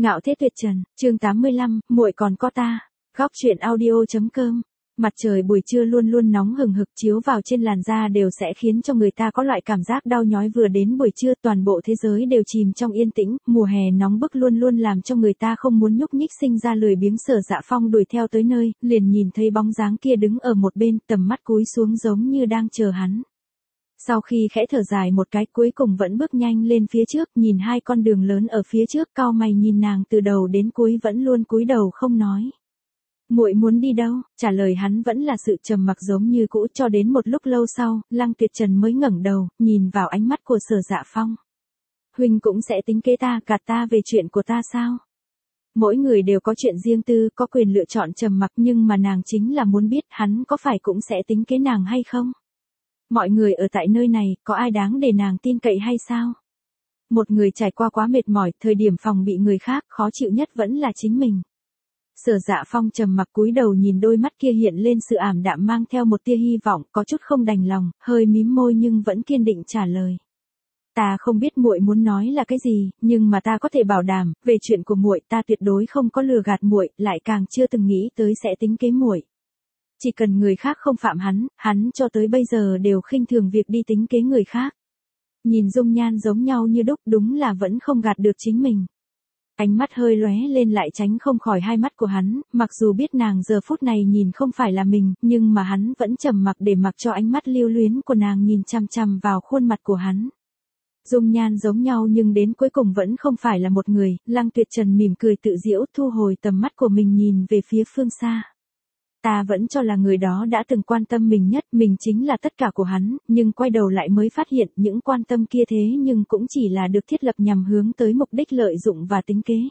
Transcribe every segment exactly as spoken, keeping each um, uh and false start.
Ngạo Thế Tuyệt Trần, chương tám mươi lăm, muội còn có ta. Góc truyện audio chấm com. Mặt trời buổi trưa luôn luôn nóng hừng hực chiếu vào trên làn da đều sẽ khiến cho người ta có loại cảm giác đau nhói. Vừa đến buổi trưa toàn bộ thế giới đều chìm trong yên tĩnh, mùa hè nóng bức luôn luôn làm cho người ta không muốn nhúc nhích, sinh ra lười biếng. Sở Dạ Phong đuổi theo tới nơi, liền nhìn thấy bóng dáng kia đứng ở một bên, tầm mắt cúi xuống giống như đang chờ hắn. Sau khi khẽ thở dài một cái, cuối cùng vẫn bước nhanh lên phía trước, nhìn hai con đường lớn ở phía trước, cau mày nhìn nàng từ đầu đến cuối vẫn luôn cúi đầu không nói. Muội muốn đi đâu? Trả lời hắn vẫn là sự trầm mặc giống như cũ. Cho đến một lúc lâu sau, Lăng Tuyệt Trần mới ngẩng đầu, nhìn vào ánh mắt của Sở Dạ Phong. Huynh cũng sẽ tính kế ta, gạt ta về chuyện của ta sao? Mỗi người đều có chuyện riêng tư, có quyền lựa chọn trầm mặc, nhưng mà nàng chính là muốn biết hắn có phải cũng sẽ tính kế nàng hay không? Mọi người ở tại nơi này, có ai đáng để nàng tin cậy hay sao? Một người trải qua quá mệt mỏi, thời điểm phòng bị người khác, khó chịu nhất vẫn là chính mình. Sở Dạ Phong trầm mặc cúi đầu nhìn đôi mắt kia hiện lên sự ảm đạm mang theo một tia hy vọng, có chút không đành lòng, hơi mím môi nhưng vẫn kiên định trả lời. Ta không biết muội muốn nói là cái gì, nhưng mà ta có thể bảo đảm, về chuyện của muội ta tuyệt đối không có lừa gạt muội, lại càng chưa từng nghĩ tới sẽ tính kế muội. Chỉ cần người khác không phạm hắn, hắn cho tới bây giờ đều khinh thường việc đi tính kế người khác. Nhìn dung nhan giống nhau như đúc, đúng là vẫn không gạt được chính mình. Ánh mắt hơi lóe lên lại tránh không khỏi hai mắt của hắn, mặc dù biết nàng giờ phút này nhìn không phải là mình, nhưng mà hắn vẫn trầm mặc để mặc cho ánh mắt lưu luyến của nàng nhìn chằm chằm vào khuôn mặt của hắn. Dung nhan giống nhau nhưng đến cuối cùng vẫn không phải là một người. Lăng Tuyệt Trần mỉm cười tự giễu, thu hồi tầm mắt của mình nhìn về phía phương xa. Ta vẫn cho là người đó đã từng quan tâm mình nhất, mình chính là tất cả của hắn, nhưng quay đầu lại mới phát hiện những quan tâm kia thế nhưng cũng chỉ là được thiết lập nhằm hướng tới mục đích lợi dụng và tính kế.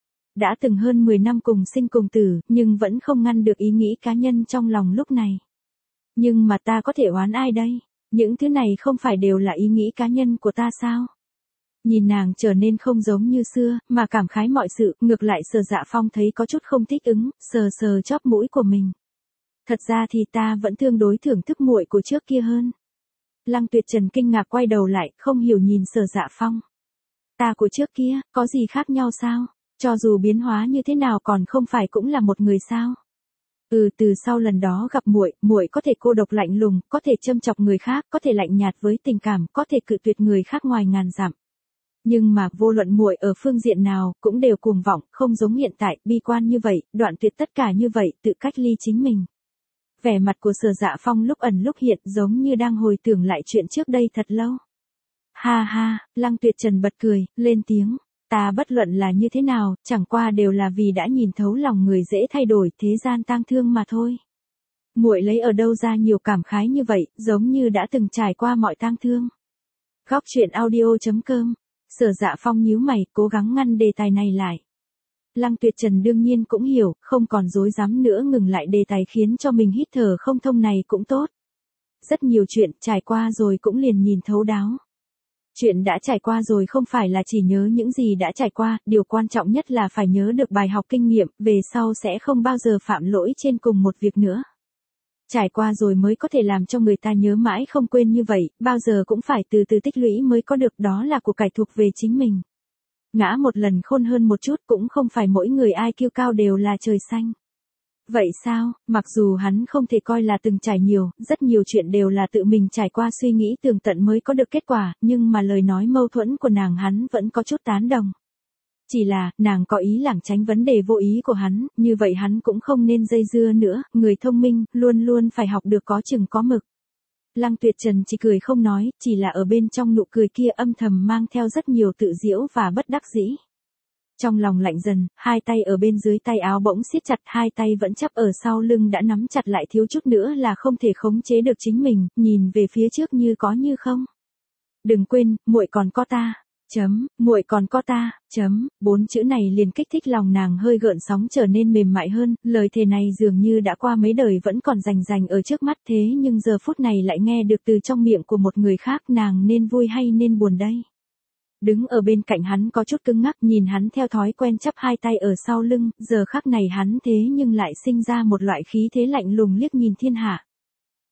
Đã từng hơn mười năm cùng sinh cùng tử, nhưng vẫn không ngăn được ý nghĩ cá nhân trong lòng lúc này. Nhưng mà ta có thể oán ai đây? Những thứ này không phải đều là ý nghĩ cá nhân của ta sao? Nhìn nàng trở nên không giống như xưa, mà cảm khái mọi sự, ngược lại Sở Dạ Phong thấy có chút không thích ứng, sờ sờ chóp mũi của mình. Thật ra thì ta vẫn tương đối thưởng thức muội của trước kia hơn. Lăng Tuyệt Trần kinh ngạc quay đầu lại, không hiểu nhìn Sở Dạ Phong. Ta của trước kia, có gì khác nhau sao? Cho dù biến hóa như thế nào còn không phải cũng là một người sao? Ừ, từ sau lần đó gặp muội, muội có thể cô độc lạnh lùng, có thể châm chọc người khác, có thể lạnh nhạt với tình cảm, có thể cự tuyệt người khác ngoài ngàn dặm. Nhưng mà vô luận muội ở phương diện nào, cũng đều cuồng vọng, không giống hiện tại, bi quan như vậy, đoạn tuyệt tất cả như vậy, tự cách ly chính mình. Vẻ mặt của Sở Dạ Phong lúc ẩn lúc hiện giống như đang hồi tưởng lại chuyện trước đây thật lâu. Ha ha, Lăng Tuyệt Trần bật cười, lên tiếng. Ta bất luận là như thế nào, chẳng qua đều là vì đã nhìn thấu lòng người dễ thay đổi, thế gian tang thương mà thôi. Muội lấy ở đâu ra nhiều cảm khái như vậy, giống như đã từng trải qua mọi tang thương. Góc truyện audio chấm com. Sở Dạ Phong nhíu mày, cố gắng ngăn đề tài này lại. Lăng Tuyệt Trần đương nhiên cũng hiểu, không còn dối dám nữa, ngừng lại đề tài khiến cho mình hít thở không thông này cũng tốt. Rất nhiều chuyện trải qua rồi cũng liền nhìn thấu đáo. Chuyện đã trải qua rồi không phải là chỉ nhớ những gì đã trải qua, điều quan trọng nhất là phải nhớ được bài học kinh nghiệm, về sau sẽ không bao giờ phạm lỗi trên cùng một việc nữa. Trải qua rồi mới có thể làm cho người ta nhớ mãi không quên, như vậy, bao giờ cũng phải từ từ tích lũy mới có được, đó là của cải thuộc về chính mình. Ngã một lần khôn hơn một chút, cũng không phải mỗi người ai kiêu cao đều là trời xanh. Vậy sao, mặc dù hắn không thể coi là từng trải nhiều, rất nhiều chuyện đều là tự mình trải qua suy nghĩ tường tận mới có được kết quả, nhưng mà lời nói mâu thuẫn của nàng hắn vẫn có chút tán đồng. Chỉ là, nàng có ý lảng tránh vấn đề vô ý của hắn, như vậy hắn cũng không nên dây dưa nữa, người thông minh, luôn luôn phải học được có chừng có mực. Lăng Tuyệt Trần chỉ cười không nói, chỉ là ở bên trong nụ cười kia âm thầm mang theo rất nhiều tự giễu và bất đắc dĩ. Trong lòng lạnh dần, hai tay ở bên dưới tay áo bỗng siết chặt, hai tay vẫn chắp ở sau lưng đã nắm chặt lại, thiếu chút nữa là không thể khống chế được chính mình, nhìn về phía trước như có như không. Đừng quên, muội còn có ta. Chấm, muội còn có ta, chấm, bốn chữ này liền kích thích lòng nàng hơi gợn sóng trở nên mềm mại hơn, lời thề này dường như đã qua mấy đời vẫn còn rành rành ở trước mắt, thế nhưng giờ phút này lại nghe được từ trong miệng của một người khác, nàng nên vui hay nên buồn đây? Đứng ở bên cạnh hắn có chút cứng ngắc, nhìn hắn theo thói quen chắp hai tay ở sau lưng, giờ khắc này hắn thế nhưng lại sinh ra một loại khí thế lạnh lùng liếc nhìn thiên hạ.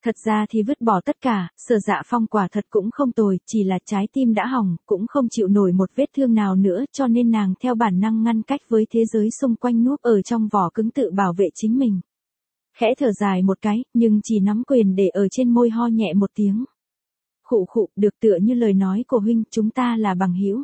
Thật ra thì vứt bỏ tất cả, Sở Dạ Phong quả thật cũng không tồi, chỉ là trái tim đã hỏng, cũng không chịu nổi một vết thương nào nữa, cho nên nàng theo bản năng ngăn cách với thế giới xung quanh, núp ở trong vỏ cứng tự bảo vệ chính mình. Khẽ thở dài một cái, nhưng chỉ nắm quyền để ở trên môi, ho nhẹ một tiếng. Khụ khụ, được, tựa như lời nói của huynh, chúng ta là bằng hữu.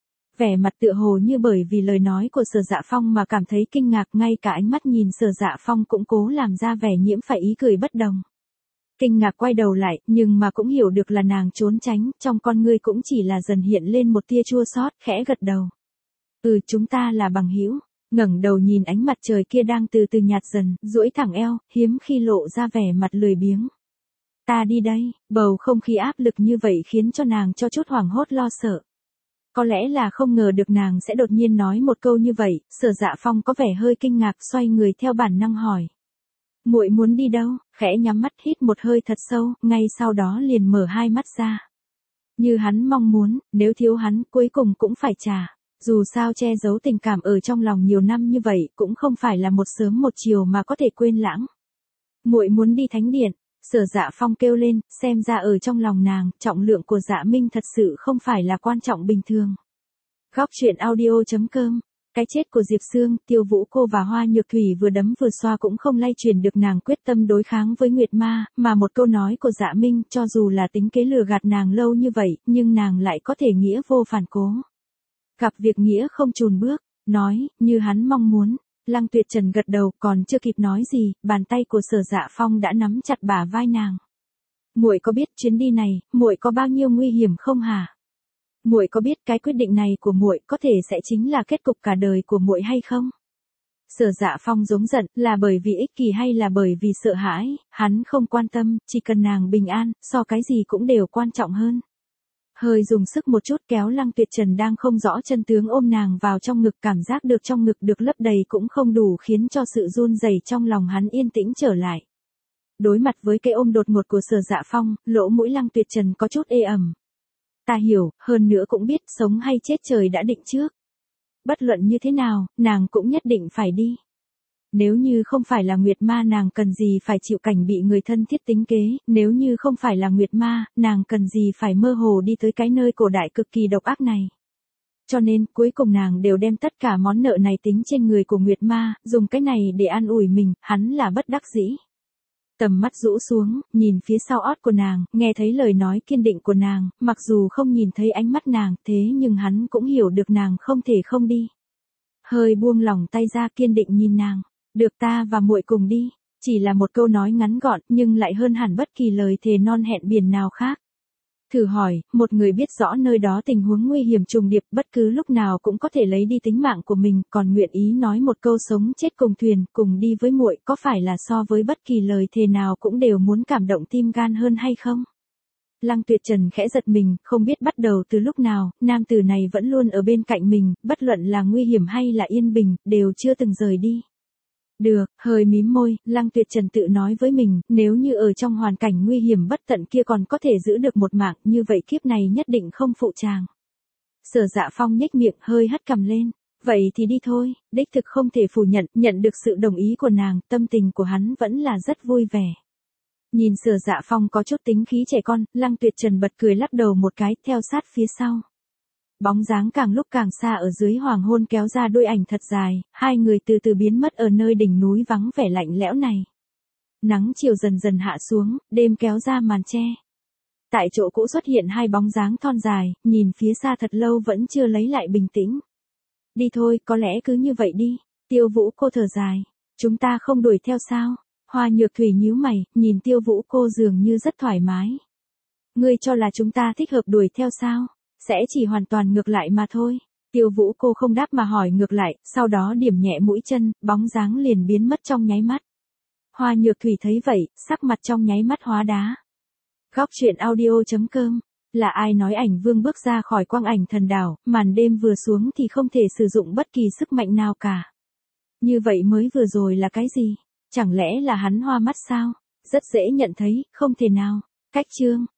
Vẻ mặt tựa hồ như bởi vì lời nói của Sở Dạ Phong mà cảm thấy kinh ngạc, ngay cả ánh mắt nhìn Sở Dạ Phong cũng cố làm ra vẻ nhiễm phải ý cười bất đồng. Kinh ngạc quay đầu lại, nhưng mà cũng hiểu được là nàng trốn tránh, trong con ngươi cũng chỉ là dần hiện lên một tia chua xót, khẽ gật đầu. Ừ, chúng ta là bằng hữu. Ngẩng đầu nhìn ánh mặt trời kia đang từ từ nhạt dần, duỗi thẳng eo, hiếm khi lộ ra vẻ mặt lười biếng. Ta đi đây, bầu không khí áp lực như vậy khiến cho nàng cho chút hoảng hốt lo sợ. Có lẽ là không ngờ được nàng sẽ đột nhiên nói một câu như vậy, Sở Dạ Phong có vẻ hơi kinh ngạc, xoay người theo bản năng hỏi. Muội muốn đi đâu? Khẽ nhắm mắt hít một hơi thật sâu, ngay sau đó liền mở hai mắt ra. Như hắn mong muốn, nếu thiếu hắn, cuối cùng cũng phải trả. Dù sao che giấu tình cảm ở trong lòng nhiều năm như vậy, cũng không phải là một sớm một chiều mà có thể quên lãng. Muội muốn đi thánh điện. Sở Dạ Phong kêu lên, xem ra ở trong lòng nàng, trọng lượng của Dạ Minh thật sự không phải là quan trọng bình thường. Góc truyện audio chấm com. Cái chết của Diệp Sương, Tiêu Vũ Cô và Hoa Nhược Thủy vừa đấm vừa xoa cũng không lay chuyển được nàng quyết tâm đối kháng với Nguyệt Ma, mà một câu nói của Dạ Minh, cho dù là tính kế lừa gạt nàng lâu như vậy, nhưng nàng lại có thể nghĩa vô phản cố. Gặp việc nghĩa không chùn bước, nói, như hắn mong muốn. Lăng Tuyệt Trần gật đầu, còn chưa kịp nói gì, bàn tay của Sở Dạ Phong đã nắm chặt bả vai nàng. Muội có biết chuyến đi này, muội có bao nhiêu nguy hiểm không hả? Muội có biết cái quyết định này của muội có thể sẽ chính là kết cục cả đời của muội hay không? Sở Dạ Phong giống giận, là bởi vì ích kỷ hay là bởi vì sợ hãi, hắn không quan tâm, chỉ cần nàng bình an, so cái gì cũng đều quan trọng hơn. Hơi dùng sức một chút kéo Lăng Tuyệt Trần đang không rõ chân tướng ôm nàng vào trong ngực, cảm giác được trong ngực được lấp đầy cũng không đủ khiến cho sự run rẩy trong lòng hắn yên tĩnh trở lại. Đối mặt với cái ôm đột ngột của Sở Dạ Phong, lỗ mũi Lăng Tuyệt Trần có chút ê ẩm. Ta hiểu, hơn nữa cũng biết sống hay chết trời đã định trước. Bất luận như thế nào, nàng cũng nhất định phải đi. Nếu như không phải là Nguyệt Ma nàng cần gì phải chịu cảnh bị người thân thiết tính kế, nếu như không phải là Nguyệt Ma, nàng cần gì phải mơ hồ đi tới cái nơi cổ đại cực kỳ độc ác này. Cho nên, cuối cùng nàng đều đem tất cả món nợ này tính trên người của Nguyệt Ma, dùng cái này để an ủi mình, hắn là bất đắc dĩ. Tầm mắt rũ xuống, nhìn phía sau ót của nàng, nghe thấy lời nói kiên định của nàng, mặc dù không nhìn thấy ánh mắt nàng, thế nhưng hắn cũng hiểu được nàng không thể không đi. Hơi buông lỏng tay ra, kiên định nhìn nàng. Được, ta và muội cùng đi. Chỉ là một câu nói ngắn gọn, nhưng lại hơn hẳn bất kỳ lời thề non hẹn biển nào khác. Thử hỏi, một người biết rõ nơi đó tình huống nguy hiểm trùng điệp, bất cứ lúc nào cũng có thể lấy đi tính mạng của mình, còn nguyện ý nói một câu sống chết cùng thuyền, cùng đi với muội, có phải là so với bất kỳ lời thề nào cũng đều muốn cảm động tim gan hơn hay không? Lăng Tuyệt Trần khẽ giật mình, không biết bắt đầu từ lúc nào, nam tử này vẫn luôn ở bên cạnh mình, bất luận là nguy hiểm hay là yên bình, đều chưa từng rời đi. Được, hơi mím môi, Lăng Tuyệt Trần tự nói với mình, nếu như ở trong hoàn cảnh nguy hiểm bất tận kia còn có thể giữ được một mạng, như vậy kiếp này nhất định không phụ chàng. Sở Dạ Phong nhếch miệng, hơi hất cằm lên. Vậy thì đi thôi, đích thực không thể phủ nhận, nhận được sự đồng ý của nàng, tâm tình của hắn vẫn là rất vui vẻ. Nhìn Sở Dạ Phong có chút tính khí trẻ con, Lăng Tuyệt Trần bật cười lắc đầu một cái, theo sát phía sau. Bóng dáng càng lúc càng xa ở dưới hoàng hôn kéo ra đôi ảnh thật dài, hai người từ từ biến mất ở nơi đỉnh núi vắng vẻ lạnh lẽo này. Nắng chiều dần dần hạ xuống, đêm kéo ra màn che. Tại chỗ cũ xuất hiện hai bóng dáng thon dài, nhìn phía xa thật lâu vẫn chưa lấy lại bình tĩnh. Đi thôi, có lẽ cứ như vậy đi. Tiêu Vũ Cô thở dài. Chúng ta không đuổi theo sao? Hoa Nhược Thủy nhíu mày, nhìn Tiêu Vũ Cô dường như rất thoải mái. Ngươi cho là chúng ta thích hợp đuổi theo sao? Sẽ chỉ hoàn toàn ngược lại mà thôi. Tiêu Vũ Cô không đáp mà hỏi ngược lại, sau đó điểm nhẹ mũi chân, bóng dáng liền biến mất trong nháy mắt. Hoa Nhược Thủy thấy vậy, sắc mặt trong nháy mắt hóa đá. Góc truyện audio chấm com. Là ai nói ảnh vương bước ra khỏi quang ảnh thần đảo, màn đêm vừa xuống thì không thể sử dụng bất kỳ sức mạnh nào cả. Như vậy mới vừa rồi là cái gì? Chẳng lẽ là hắn hoa mắt sao? Rất dễ nhận thấy, không thể nào. Cách chương.